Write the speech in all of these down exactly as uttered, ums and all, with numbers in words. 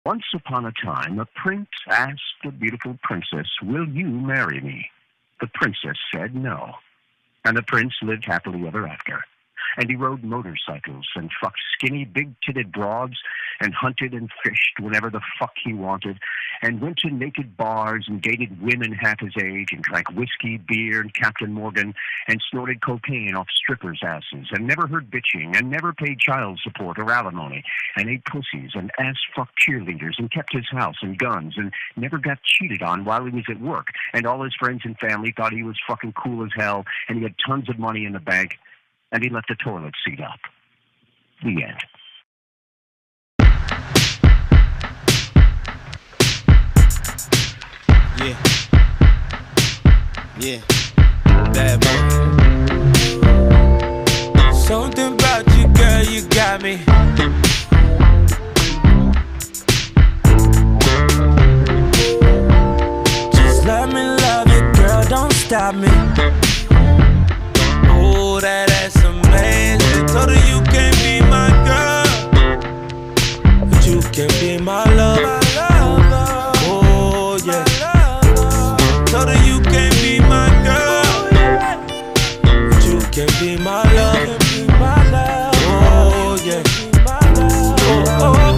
Once upon a time, a prince asked a beautiful princess, "Will you marry me?" The princess said no. And the prince lived happily ever after. And he rode motorcycles and fucked skinny, big-titted broads and hunted and fished whenever the fuck he wanted and went to naked bars and dated women half his age and drank whiskey, beer, and Captain Morgan and snorted cocaine off strippers' asses and never heard bitching and never paid child support or alimony and ate pussies and ass-fucked cheerleaders and kept his house and guns and never got cheated on while he was at work and all his friends and family thought he was fucking cool as hell and he had tons of money in the bank. And he left the toilet seat up. The end. Yeah. Yeah. Bad boy. Something about you, girl, you got me. Just let me love you, girl, don't stop me. Oh, that ass amazing. Told her you can't be my girl, but you can be my lover. Oh, yeah. Told her you can't be my girl, but you can be my lover. Oh, yeah. Oh, oh,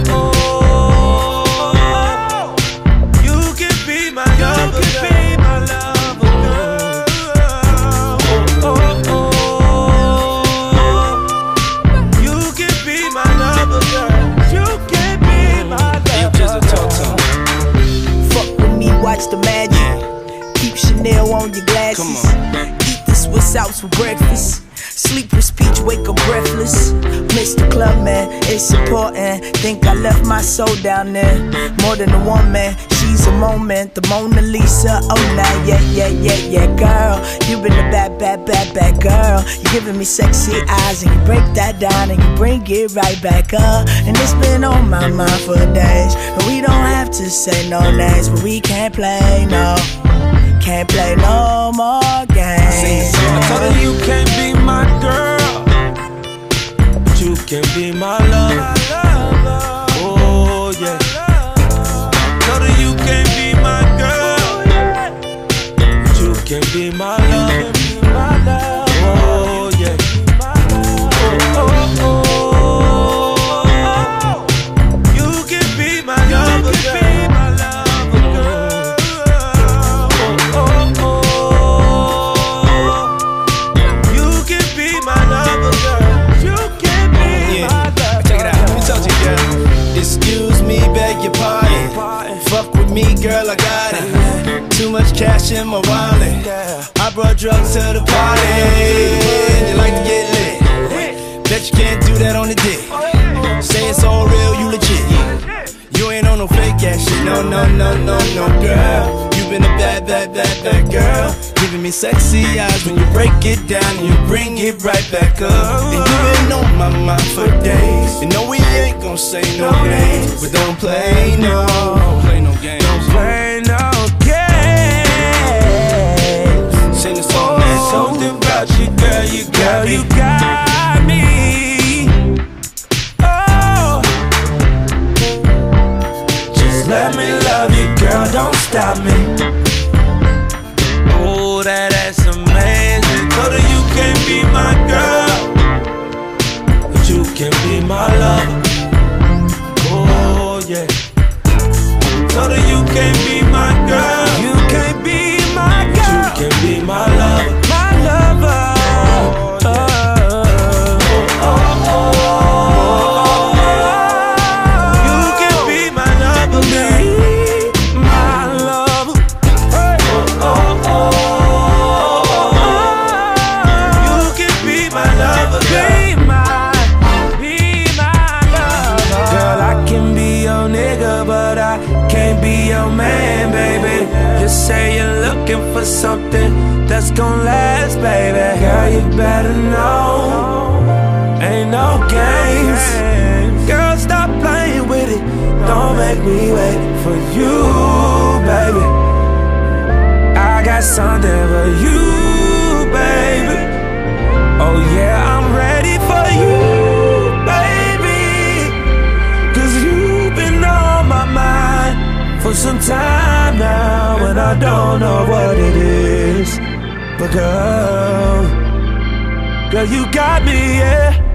oh. You can be my lover. You can be my lover, girl. Oh, oh, oh. Watch the magic. Keep Chanel on your glasses. Eat the Swiss Alps for breakfast. Sleep with speech, wake up breathless. Mister Club man, it's important. Think I left my soul down there. More than a woman, she's a moment. The Mona Lisa, oh nah, yeah, yeah, yeah, yeah, girl. You been a bad, bad, bad, bad girl. You giving me sexy eyes and you break that down and you bring it right back up. And it's been on my mind for days. And we don't have to say no names, but we can't play, no. Can't play no more games. I told her you can't be my girl, but you can be my lover. Oh, yeah. Told her you can't be my girl, but you can be my lover. Oh, yeah. Oh, oh, oh. You can be my lover, girl. Excuse me, beg your pardon. Fuck with me, girl, I got it. Too much cash in my wallet. I brought drugs to the party. You like to get lit. Bet you can't do that on the dick. Say it's all real, you legit. You ain't on no fake ass shit. No, no, no, no, no, girl. You been a bad, bad, bad, bad girl. Giving me sexy eyes when you break it down and you bring it right back up. And you been on my mind for days. You know we ain't gon' say no names, but don't play no, don't play no games. Don't play no games. Sing the song, man. Something about you, girl, you got me. You got me. Oh, just let me love you, girl, don't stop me. Oh, that ass amazing. Told her you can't be my girl, but you can be my lover. Oh, yeah. Told her you can't be my girl. You can't be my girl, but you can be my lover. My lover. Oh, oh, oh, oh. You can be my lover, girl. My lover. Oh, oh, oh. You can be my lover, girl. But I can't be your man, baby. You say you're looking for something that's gon' last, baby. Girl, you better know, ain't no games. Girl, stop playing with it. Don't make me wait for you, baby. I got something for you, baby. Oh yeah, I'm ready for you, baby. 'Cause you've been on my mind some time now, and I don't know what it is. But girl, girl, you got me, yeah.